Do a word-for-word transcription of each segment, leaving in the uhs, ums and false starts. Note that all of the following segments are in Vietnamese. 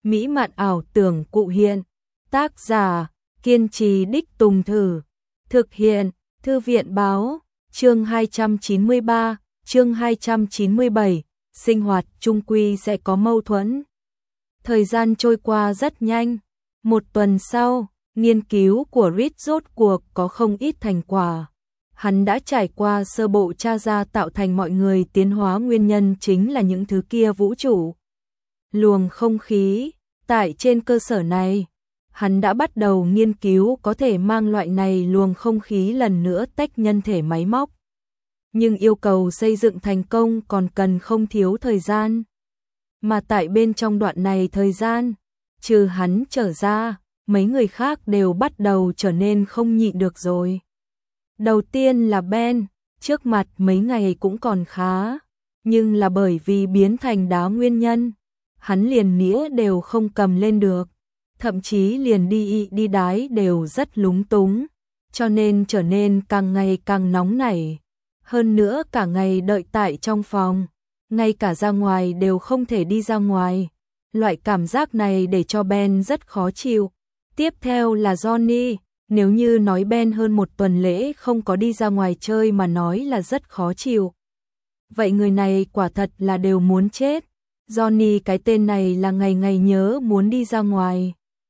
mỹ mạn ảo tưởng cụ hiện. Tác giả, kiên trì đích Tùng Thử. Thực hiện, Thư viện Báo. Chương hai trăm chín mươi ba, chương hai trăm chín mươi bảy, sinh hoạt chung quy sẽ có mâu thuẫn. Thời gian trôi qua rất nhanh. Một tuần sau, nghiên cứu của Reed rốt cuộc có không ít thành quả. Hắn đã trải qua sơ bộ tra ra tạo thành mọi người tiến hóa nguyên nhân chính là những thứ kia vũ trụ. Luồng không khí. Tại trên cơ sở này, hắn đã bắt đầu nghiên cứu có thể mang loại này luồng không khí lần nữa tách nhân thể máy móc. Nhưng yêu cầu xây dựng thành công còn cần không thiếu thời gian. Mà tại bên trong đoạn này thời gian, trừ hắn trở ra, mấy người khác đều bắt đầu trở nên không nhịn được rồi. Đầu tiên là Ben, trước mặt mấy ngày cũng còn khá, nhưng là bởi vì biến thành đá nguyên nhân, hắn liền nĩa đều không cầm lên được, thậm chí liền đi đi đái đều rất lúng túng, cho nên trở nên càng ngày càng nóng nảy. Hơn nữa cả ngày đợi tại trong phòng, ngay cả ra ngoài đều không thể đi ra ngoài. Loại cảm giác này để cho Ben rất khó chịu. Tiếp theo là Johnny, nếu như nói Ben hơn một tuần lễ không có đi ra ngoài chơi mà nói là rất khó chịu. Vậy người này quả thật là đều muốn chết. Johnny cái tên này là ngày ngày nhớ muốn đi ra ngoài.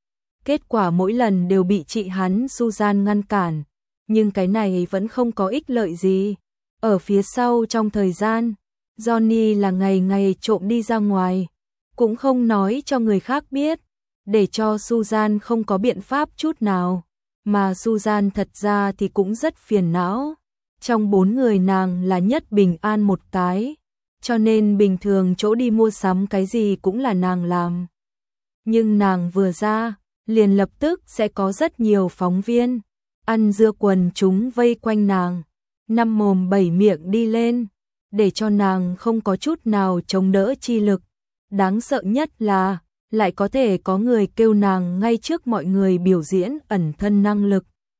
Kết quả mỗi lần đều bị chị hắn Susan ngăn cản, nhưng cái này vẫn không có ích lợi gì. Ở phía sau trong thời gian, Johnny là ngày ngày trộm đi ra ngoài, cũng không nói cho người khác biết, để cho Susan không có biện pháp chút nào, mà Susan thật ra thì cũng rất phiền não. Trong bốn người nàng là nhất bình an một cái, cho nên bình thường chỗ đi mua sắm cái gì cũng là nàng làm. Nhưng nàng vừa ra, liền lập tức sẽ có rất nhiều phóng viên, ăn dưa quần chúng vây quanh nàng, năm mồm bảy miệng đi lên, để cho nàng không có chút nào chống đỡ chi lực. Đáng sợ nhất là, lại có thể có người kêu nàng ngay trước mọi người biểu diễn ẩn thân năng lực.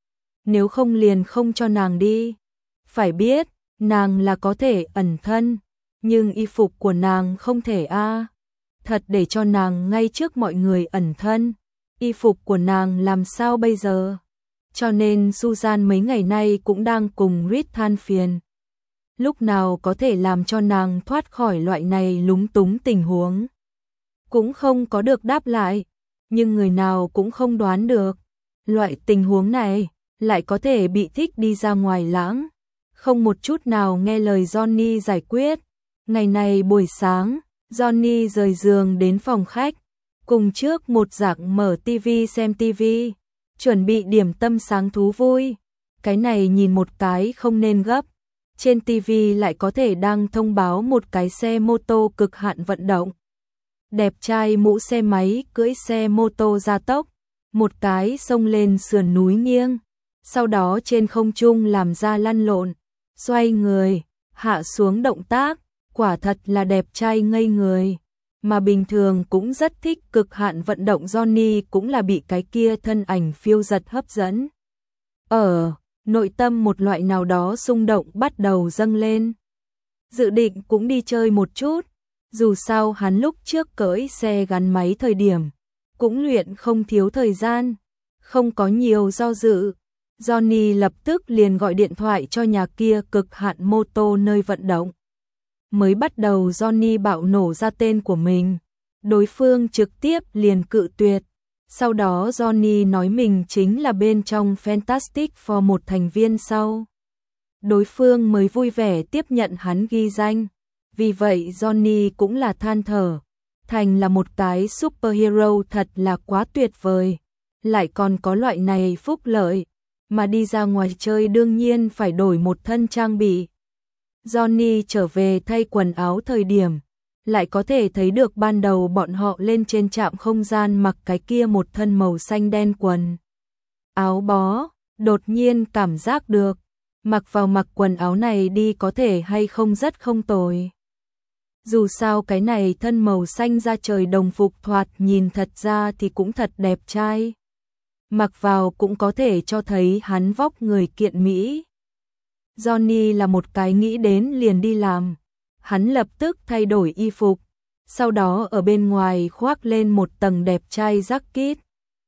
Nếu không liền không cho nàng đi. Phải biết, nàng là có thể ẩn thân, nhưng y phục của nàng không thể a. Thật để cho nàng ngay trước mọi người ẩn thân, y phục của nàng làm sao bây giờ? Cho nên Susan mấy ngày nay cũng đang cùng Reed than phiền. Lúc nào có thể làm cho nàng thoát khỏi loại này lúng túng tình huống. Cũng không có được đáp lại, nhưng người nào cũng không đoán được. Loại tình huống này lại có thể bị thích đi ra ngoài lãng, không một chút nào nghe lời Johnny giải quyết. Ngày này buổi sáng, Johnny rời giường đến phòng khách, cùng trước một dạng mở tivi xem tivi, chuẩn bị điểm tâm sáng thú vui. Cái này nhìn một cái không nên gấp. Trên tivi lại có thể đang thông báo một cái xe mô tô cực hạn vận động. Đẹp trai mũ xe máy cưỡi xe mô tô gia tốc, một cái xông lên sườn núi nghiêng, sau đó trên không trung làm ra lăn lộn, xoay người, hạ xuống động tác, quả thật là đẹp trai ngây người. Mà bình thường cũng rất thích cực hạn vận động Johnny cũng là bị cái kia thân ảnh phiêu giật hấp dẫn. Ở nội tâm một loại nào đó xung động bắt đầu dâng lên. Dự định cũng đi chơi một chút, dù sao hắn lúc trước cưỡi xe gắn máy thời điểm, cũng luyện không thiếu thời gian, không có nhiều do dự. Johnny lập tức liền gọi điện thoại cho nhà kia cực hạn mô tô nơi vận động. Mới bắt đầu Johnny bạo nổ ra tên của mình, đối phương trực tiếp liền cự tuyệt. Sau đó Johnny nói mình chính là bên trong Fantastic Four một thành viên sau. Đối phương mới vui vẻ tiếp nhận hắn ghi danh. Vì vậy Johnny cũng là than thở, thành là một cái superhero thật là quá tuyệt vời. Lại còn có loại này phúc lợi, mà đi ra ngoài chơi đương nhiên phải đổi một thân trang bị. Johnny trở về thay quần áo thời điểm, lại có thể thấy được ban đầu bọn họ lên trên trạm không gian mặc cái kia một thân màu xanh đen quần áo bó, đột nhiên cảm giác được, mặc vào mặc quần áo này đi có thể hay không rất không tồi. Dù sao cái này thân màu xanh da trời đồng phục thoạt nhìn thật ra thì cũng thật đẹp trai. Mặc vào cũng có thể cho thấy hắn vóc người kiện mỹ. Johnny là một cái nghĩ đến liền đi làm. Hắn lập tức thay đổi y phục, sau đó ở bên ngoài khoác lên một tầng đẹp trai jacket.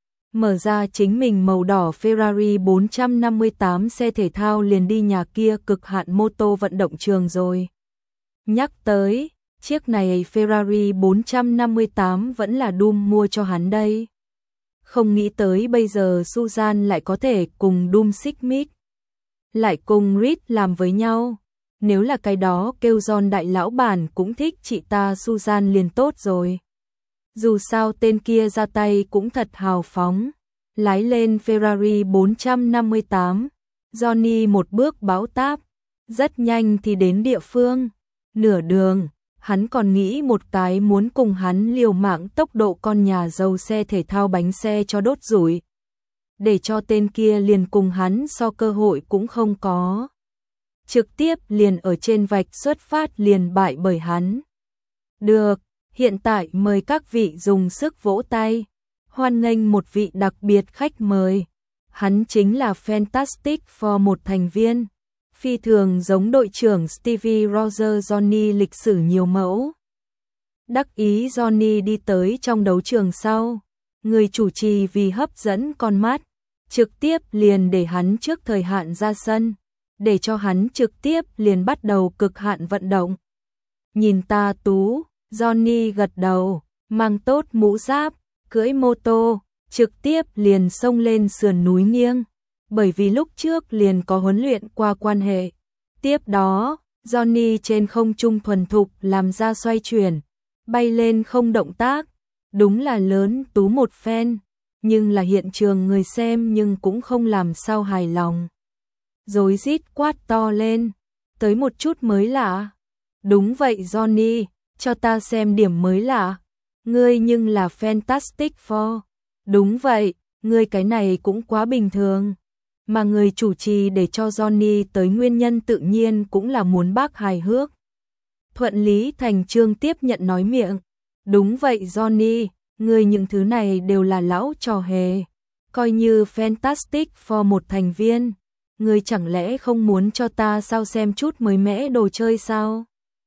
Mở ra chính mình màu đỏ Ferrari bốn trăm năm mươi tám xe thể thao liền đi nhà kia cực hạn mô tô vận động trường rồi. Nhắc tới, chiếc này Ferrari bốn trăm năm mươi tám vẫn là Doom mua cho hắn đây. Không nghĩ tới bây giờ Susan lại có thể cùng Doom xích mích, lại cùng Reed làm với nhau. Nếu là cái đó kêu John đại lão bản cũng thích chị ta Susan liền tốt rồi. Dù sao tên kia ra tay cũng thật hào phóng. Lái lên Ferrari bốn trăm năm mươi tám, Johnny một bước báo táp, rất nhanh thì đến địa phương. Nửa đường, hắn còn nghĩ một cái muốn cùng hắn liều mạng tốc độ con nhà giàu xe thể thao bánh xe cho đốt rủi. Để cho tên kia liền cùng hắn so cơ hội cũng không có. Trực tiếp liền ở trên vạch xuất phát liền bại bởi hắn. Được, hiện tại mời các vị dùng sức vỗ tay. Hoan nghênh một vị đặc biệt khách mời. Hắn chính là Fantastic Four một thành viên. Phi thường giống đội trưởng Stevie Rogers Johnny lịch sử nhiều mẫu. Đắc ý Johnny đi tới trong đấu trường sau. Người chủ trì vì hấp dẫn con mắt, trực tiếp liền để hắn trước thời hạn ra sân. Để cho hắn trực tiếp liền bắt đầu cực hạn vận động. Nhìn ta tú, Johnny gật đầu, mang tốt mũ giáp, cưỡi mô tô, trực tiếp liền xông lên sườn núi nghiêng, bởi vì lúc trước liền có huấn luyện qua quan hệ. Tiếp đó, Johnny trên không trung thuần thục làm ra xoay chuyển, bay lên không động tác, đúng là lớn tú một phen, nhưng là hiện trường người xem nhưng cũng không làm sao hài lòng. Rối rít quát to lên, tới một chút mới lạ. Đúng vậy Johnny, cho ta xem điểm mới lạ. Ngươi nhưng là Fantastic Four. Đúng vậy, ngươi cái này cũng quá bình thường. Mà người chủ trì để cho Johnny tới nguyên nhân tự nhiên cũng là muốn bác hài hước. Thuận lý thành chương tiếp nhận nói miệng. Đúng vậy Johnny, ngươi những thứ này đều là lão trò hề. Coi như Fantastic Four một thành viên. Ngươi chẳng lẽ không muốn cho ta sao xem chút mới mẻ đồ chơi sao?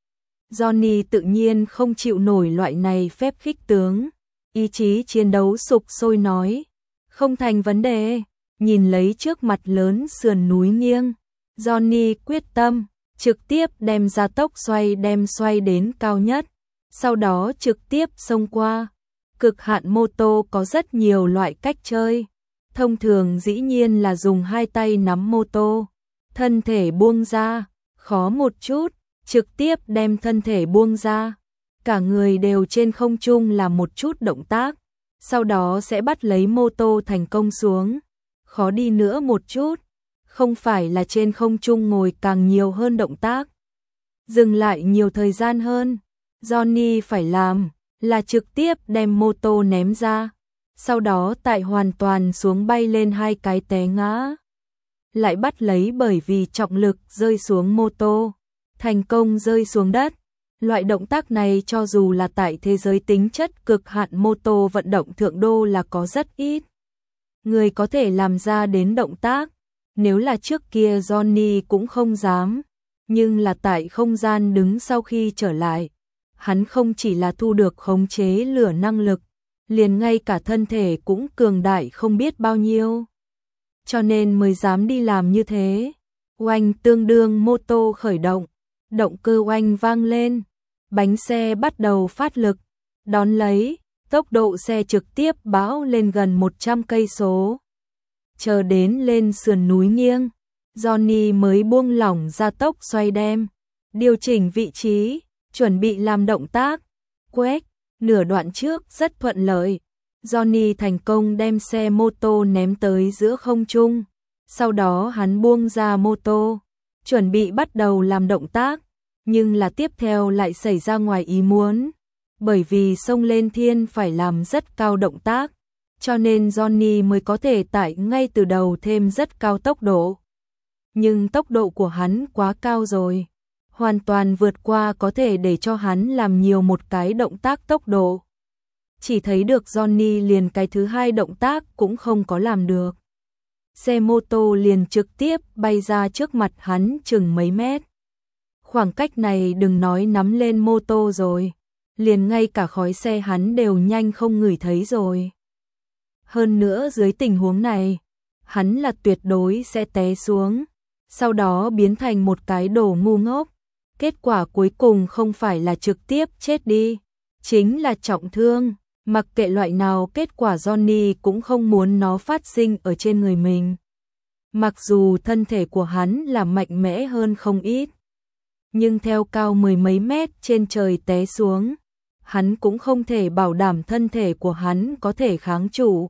Johnny tự nhiên không chịu nổi loại này phép khích tướng. Ý chí chiến đấu sục sôi nói. Không thành vấn đề. Nhìn lấy trước mặt lớn sườn núi nghiêng. Johnny quyết tâm, trực tiếp đem gia tốc xoay đem xoay đến cao nhất. Sau đó trực tiếp xông qua. Cực hạn mô tô có rất nhiều loại cách chơi. Thông thường dĩ nhiên là dùng hai tay nắm mô tô. Thân thể buông ra, khó một chút. Trực tiếp đem thân thể buông ra, cả người đều trên không trung làm một chút động tác, sau đó sẽ bắt lấy mô tô thành công xuống. Khó đi nữa một chút, không phải là trên không trung ngồi càng nhiều hơn động tác, dừng lại nhiều thời gian hơn. Johnny phải làm là trực tiếp đem mô tô ném ra, sau đó tại hoàn toàn xuống bay lên hai cái té ngã, lại bắt lấy bởi vì trọng lực rơi xuống mô tô. Thành công rơi xuống đất. Loại động tác này cho dù là tại thế giới tính chất cực hạn mô tô vận động thượng đô là có rất ít người có thể làm ra đến động tác. Nếu là trước kia Johnny cũng không dám, nhưng là tại không gian đứng sau khi trở lại, hắn không chỉ là thu được khống chế lửa năng lực, liền ngay cả thân thể cũng cường đại không biết bao nhiêu. Cho nên mới dám đi làm như thế. Oanh tương đương mô tô khởi động. Động cơ oanh vang lên, bánh xe bắt đầu phát lực, đón lấy, tốc độ xe trực tiếp bão lên gần một trăm cây số. Chờ đến lên sườn núi nghiêng, Johnny mới buông lỏng gia tốc xoay đem, điều chỉnh vị trí, chuẩn bị làm động tác. Quét, nửa đoạn trước rất thuận lợi, Johnny thành công đem xe mô tô ném tới giữa không trung, sau đó hắn buông ra mô tô. Chuẩn bị bắt đầu làm động tác, nhưng là tiếp theo lại xảy ra ngoài ý muốn, bởi vì xông lên thiên phải làm rất cao động tác, cho nên Johnny mới có thể tại ngay từ đầu thêm rất cao tốc độ. Nhưng tốc độ của hắn quá cao rồi, hoàn toàn vượt qua có thể để cho hắn làm nhiều một cái động tác tốc độ. Chỉ thấy được Johnny liền cái thứ hai động tác cũng không có làm được. Xe mô tô liền trực tiếp bay ra trước mặt hắn chừng mấy mét. Khoảng cách này đừng nói nắm lên mô tô rồi, liền ngay cả khói xe hắn đều nhanh không ngửi thấy rồi. Hơn nữa dưới tình huống này, hắn là tuyệt đối sẽ té xuống, sau đó biến thành một cái đồ ngu ngốc. Kết quả cuối cùng không phải là trực tiếp chết đi, chính là trọng thương. Mặc kệ loại nào kết quả Johnny cũng không muốn nó phát sinh ở trên người mình. Mặc dù thân thể của hắn là mạnh mẽ hơn không ít, nhưng theo cao mười mấy mét trên trời té xuống, hắn cũng không thể bảo đảm thân thể của hắn có thể kháng trụ.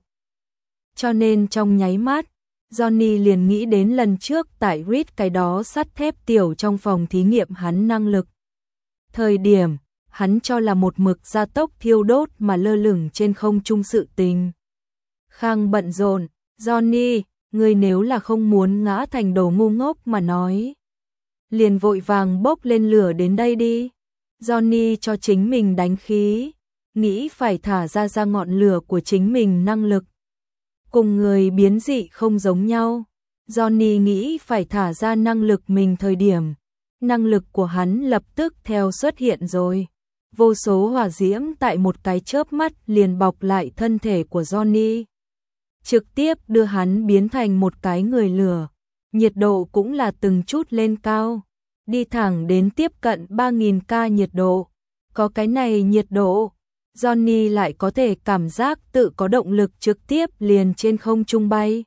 Cho nên trong nháy mắt, Johnny liền nghĩ đến lần trước tại Reed cái đó sắt thép tiểu trong phòng thí nghiệm hắn năng lực. Thời điểm, hắn cho là một mực gia tốc thiêu đốt mà lơ lửng trên không trung sự tình. Khang bận rộn, Johnny, ngươi nếu là không muốn ngã thành đồ ngu ngốc mà nói, liền vội vàng bốc lên lửa đến đây đi. Johnny cho chính mình đánh khí, nghĩ phải thả ra ra ngọn lửa của chính mình năng lực. Cùng người biến dị không giống nhau, Johnny nghĩ phải thả ra năng lực mình thời điểm, năng lực của hắn lập tức theo xuất hiện rồi. Vô số hỏa diễm tại một cái chớp mắt liền bọc lại thân thể của Johnny, trực tiếp đưa hắn biến thành một cái người lửa. Nhiệt độ cũng là từng chút lên cao, đi thẳng đến tiếp cận ba nghìn ca nhiệt độ. Có cái này nhiệt độ, Johnny lại có thể cảm giác tự có động lực trực tiếp liền trên không trung bay.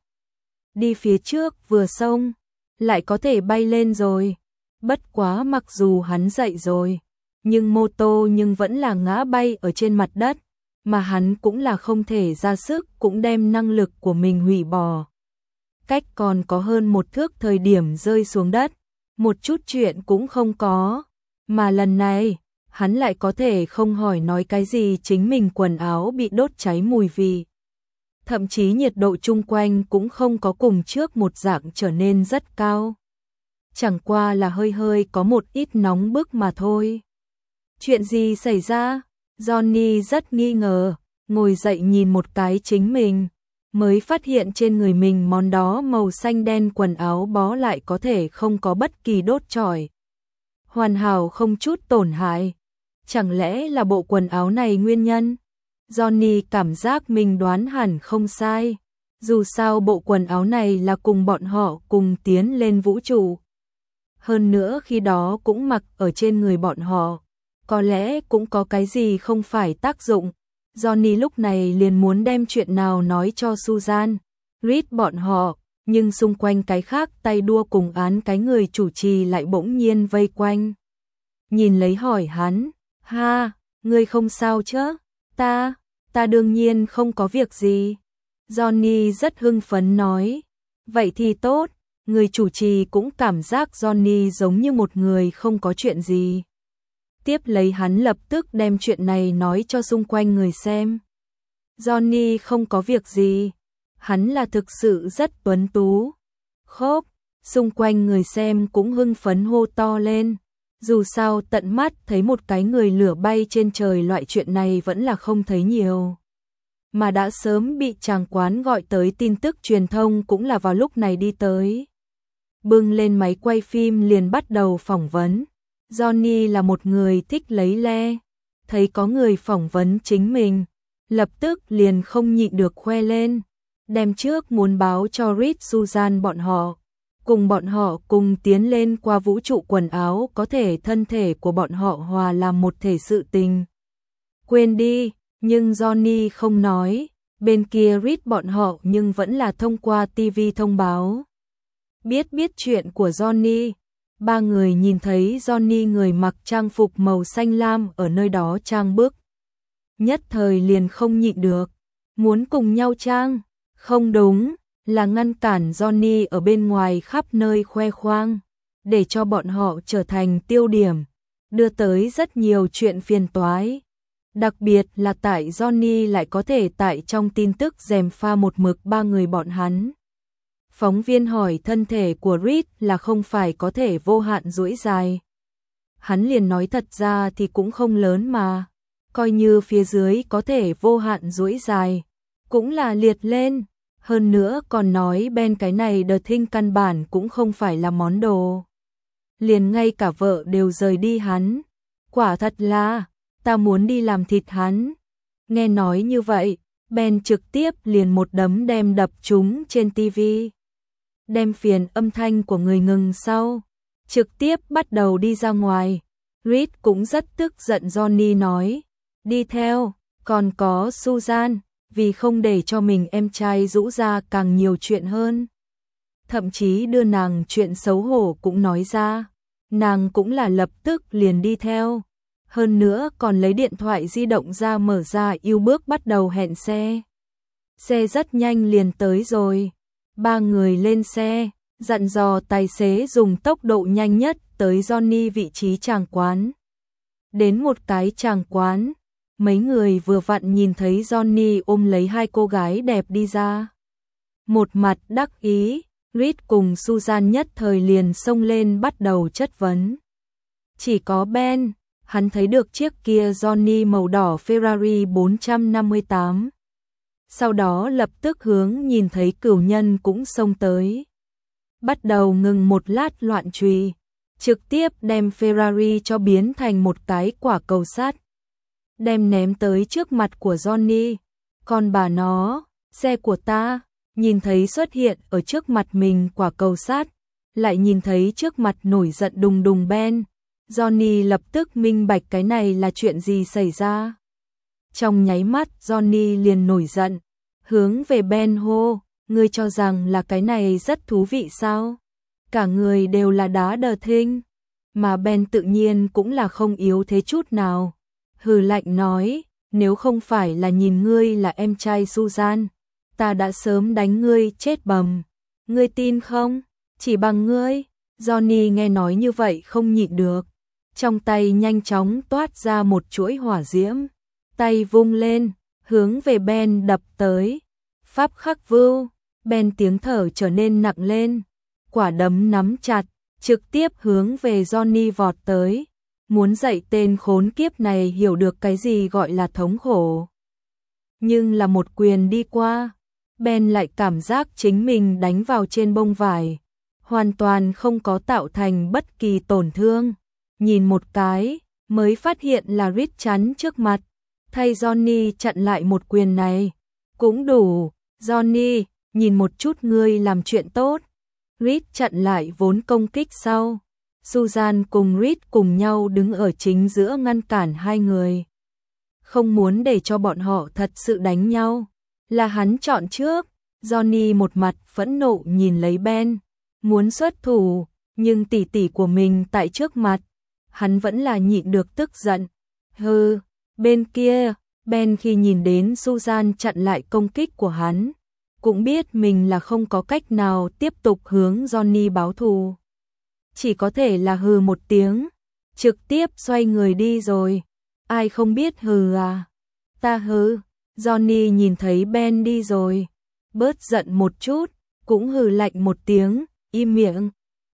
Đi phía trước vừa xông, lại có thể bay lên rồi. Bất quá mặc dù hắn dậy rồi, nhưng mô tô nhưng vẫn là ngã bay ở trên mặt đất, mà hắn cũng là không thể ra sức cũng đem năng lực của mình hủy bỏ. Cách còn có hơn một thước thời điểm rơi xuống đất, một chút chuyện cũng không có, mà lần này, hắn lại có thể không hỏi nói cái gì chính mình quần áo bị đốt cháy mùi vị. Thậm chí nhiệt độ chung quanh cũng không có cùng trước một dạng trở nên rất cao. Chẳng qua là hơi hơi có một ít nóng bức mà thôi. Chuyện gì xảy ra? Johnny rất nghi ngờ, ngồi dậy nhìn một cái chính mình, mới phát hiện trên người mình món đó màu xanh đen quần áo bó lại có thể không có bất kỳ đốt chỏi. Hoàn hảo không chút tổn hại. Chẳng lẽ là bộ quần áo này nguyên nhân? Johnny cảm giác mình đoán hẳn không sai. Dù sao bộ quần áo này là cùng bọn họ cùng tiến lên vũ trụ. Hơn nữa khi đó cũng mặc ở trên người bọn họ. Có lẽ cũng có cái gì không phải tác dụng. Johnny lúc này liền muốn đem chuyện nào nói cho Susan, Reed bọn họ, nhưng xung quanh cái khác tay đua cùng án cái người chủ trì lại bỗng nhiên vây quanh. Nhìn lấy hỏi hắn, ha, ngươi không sao chứ? Ta, ta đương nhiên không có việc gì. Johnny rất hưng phấn nói, vậy thì tốt, người chủ trì cũng cảm giác Johnny giống như một người không có chuyện gì. Tiếp lấy hắn lập tức đem chuyện này nói cho xung quanh người xem. Johnny không có việc gì, hắn là thực sự rất tuấn tú. Khốp, xung quanh người xem cũng hưng phấn hô to lên. Dù sao tận mắt thấy một cái người lửa bay trên trời loại chuyện này vẫn là không thấy nhiều. Mà đã sớm bị chàng quán gọi tới tin tức truyền thông cũng là vào lúc này đi tới. Bưng lên máy quay phim liền bắt đầu phỏng vấn. Johnny là một người thích lấy le, thấy có người phỏng vấn chính mình, lập tức liền không nhịn được khoe lên, đem trước muốn báo cho Reed Susan bọn họ, cùng bọn họ cùng tiến lên qua vũ trụ quần áo có thể thân thể của bọn họ hòa làm một thể sự tình. Quên đi, nhưng Johnny không nói, bên kia Reed bọn họ nhưng vẫn là thông qua ti vi thông báo. Biết biết chuyện của Johnny. Ba người nhìn thấy Johnny người mặc trang phục màu xanh lam ở nơi đó trang bức. Nhất thời liền không nhịn được. Muốn cùng nhau trang. Không đúng, là ngăn cản Johnny ở bên ngoài khắp nơi khoe khoang. Để cho bọn họ trở thành tiêu điểm. Đưa tới rất nhiều chuyện phiền toái. Đặc biệt là tại Johnny lại có thể tại trong tin tức gièm pha một mực ba người bọn hắn. Phóng viên hỏi thân thể của Reed là không phải có thể vô hạn duỗi dài. Hắn liền nói thật ra thì cũng không lớn mà. Coi như phía dưới có thể vô hạn duỗi dài. Cũng là liệt lên. Hơn nữa còn nói bên cái này The Thing căn bản cũng không phải là món đồ. Liền ngay cả vợ đều rời đi hắn. Quả thật là, ta muốn đi làm thịt hắn. Nghe nói như vậy, Ben trực tiếp liền một đấm đem đập chúng trên tivi. Đem phiền âm thanh của người ngừng sau, trực tiếp bắt đầu đi ra ngoài. Reed cũng rất tức giận. Johnny nói, đi theo, còn có Susan, vì không để cho mình em trai rũ ra càng nhiều chuyện hơn. Thậm chí đưa nàng chuyện xấu hổ cũng nói ra, nàng cũng là lập tức liền đi theo. Hơn nữa còn lấy điện thoại di động ra mở ra yêu bước bắt đầu hẹn xe. Xe rất nhanh liền tới rồi. Ba người lên xe, dặn dò tài xế dùng tốc độ nhanh nhất tới Johnny vị trí tràng quán. Đến một cái tràng quán, mấy người vừa vặn nhìn thấy Johnny ôm lấy hai cô gái đẹp đi ra. Một mặt đắc ý, Reed cùng Susan nhất thời liền xông lên bắt đầu chất vấn. Chỉ có Ben, hắn thấy được chiếc kia Johnny màu đỏ Ferrari bốn năm tám. Sau đó lập tức hướng nhìn thấy cửu nhân cũng xông tới. Bắt đầu ngừng một lát loạn trùy, trực tiếp đem Ferrari cho biến thành một cái quả cầu sắt. Đem ném tới trước mặt của Johnny. Còn bà nó, xe của ta, nhìn thấy xuất hiện ở trước mặt mình quả cầu sắt, lại nhìn thấy trước mặt nổi giận đùng đùng Ben. Johnny lập tức minh bạch cái này là chuyện gì xảy ra. Trong nháy mắt Johnny liền nổi giận, hướng về Ben hô, ngươi cho rằng là cái này rất thú vị sao? Cả người đều là đá đờ thinh, mà Ben tự nhiên cũng là không yếu thế chút nào. Hừ lạnh nói, nếu không phải là nhìn ngươi là em trai Susan, ta đã sớm đánh ngươi chết bầm. Ngươi tin không? Chỉ bằng ngươi. Johnny nghe nói như vậy không nhịn được, trong tay nhanh chóng toát ra một chuỗi hỏa diễm, tay vung lên, hướng về Ben đập tới. Pháp khắc vưu, Ben tiếng thở trở nên nặng lên, quả đấm nắm chặt, trực tiếp hướng về Johnny vọt tới, muốn dạy tên khốn kiếp này hiểu được cái gì gọi là thống khổ. Nhưng là một quyền đi qua, Ben lại cảm giác chính mình đánh vào trên bông vải, hoàn toàn không có tạo thành bất kỳ tổn thương. Nhìn một cái, mới phát hiện là Reed chắn trước mặt, thay Johnny chặn lại một quyền này. Cũng đủ, Johnny, nhìn một chút ngươi làm chuyện tốt. Reed chặn lại vốn công kích sau. Susan cùng Reed cùng nhau đứng ở chính giữa ngăn cản hai người. Không muốn để cho bọn họ thật sự đánh nhau. Là hắn chọn trước. Johnny một mặt phẫn nộ nhìn lấy Ben, muốn xuất thủ, nhưng tỷ tỷ của mình tại trước mặt, hắn vẫn là nhịn được tức giận. Hừ, bên kia, Ben khi nhìn đến Susan chặn lại công kích của hắn, cũng biết mình là không có cách nào tiếp tục hướng Johnny báo thù. Chỉ có thể là hừ một tiếng, trực tiếp xoay người đi rồi. Ai không biết hừ à? Ta hừ. Johnny nhìn thấy Ben đi rồi, bớt giận một chút, cũng hừ lạnh một tiếng, im miệng.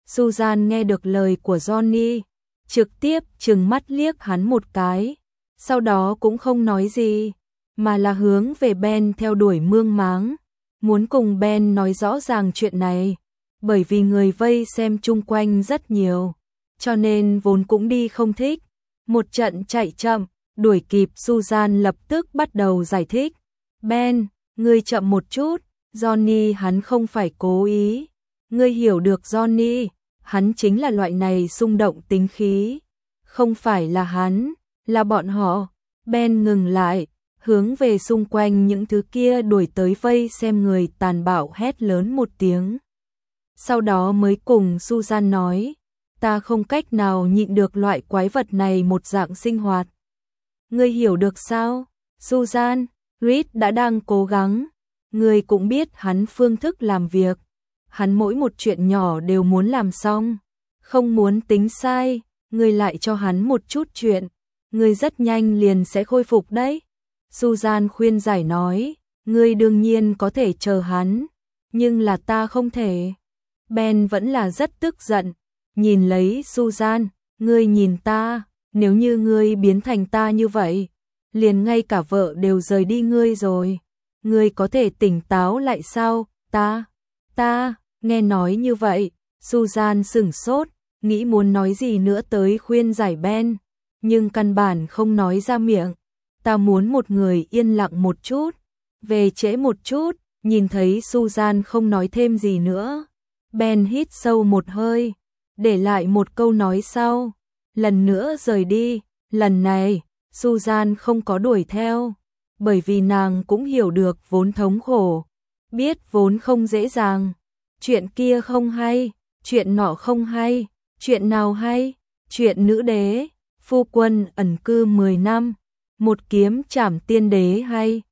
Susan nghe được lời của Johnny, trực tiếp trừng mắt liếc hắn một cái, sau đó cũng không nói gì, mà là hướng về Ben theo đuổi mương máng, muốn cùng Ben nói rõ ràng chuyện này, bởi vì người vây xem chung quanh rất nhiều, cho nên vốn cũng đi không thích. Một trận chạy chậm, đuổi kịp Susan lập tức bắt đầu giải thích. Ben, ngươi chậm một chút, Johnny hắn không phải cố ý. Ngươi hiểu được Johnny, hắn chính là loại này xung động tính khí. Không phải là hắn, là bọn họ. Ben ngừng lại, hướng về xung quanh những thứ kia đuổi tới vây xem người tàn bạo hét lớn một tiếng. Sau đó mới cùng Susan nói, ta không cách nào nhịn được loại quái vật này một dạng sinh hoạt. Ngươi hiểu được sao? Susan, Reed đã đang cố gắng. Ngươi cũng biết hắn phương thức làm việc. Hắn mỗi một chuyện nhỏ đều muốn làm xong. Không muốn tính sai, ngươi lại cho hắn một chút chuyện. Ngươi rất nhanh liền sẽ khôi phục đấy. Susan khuyên giải nói, ngươi đương nhiên có thể chờ hắn, nhưng là ta không thể. Ben vẫn là rất tức giận, nhìn lấy Susan, ngươi nhìn ta, nếu như ngươi biến thành ta như vậy, liền ngay cả vợ đều rời đi ngươi rồi, ngươi có thể tỉnh táo lại sao? Ta, ta, nghe nói như vậy, Susan sửng sốt, nghĩ muốn nói gì nữa tới khuyên giải Ben, nhưng căn bản không nói ra miệng. Ta muốn một người yên lặng một chút, về trễ một chút. Nhìn thấy Susan không nói thêm gì nữa, Ben hít sâu một hơi, để lại một câu nói sau, lần nữa rời đi. Lần này, Susan không có đuổi theo, bởi vì nàng cũng hiểu được vốn thống khổ, biết vốn không dễ dàng. Chuyện kia không hay, chuyện nọ không hay, chuyện nào hay? Chuyện nữ đế, phu quân ẩn cư mười năm, một kiếm trảm tiên đế hay?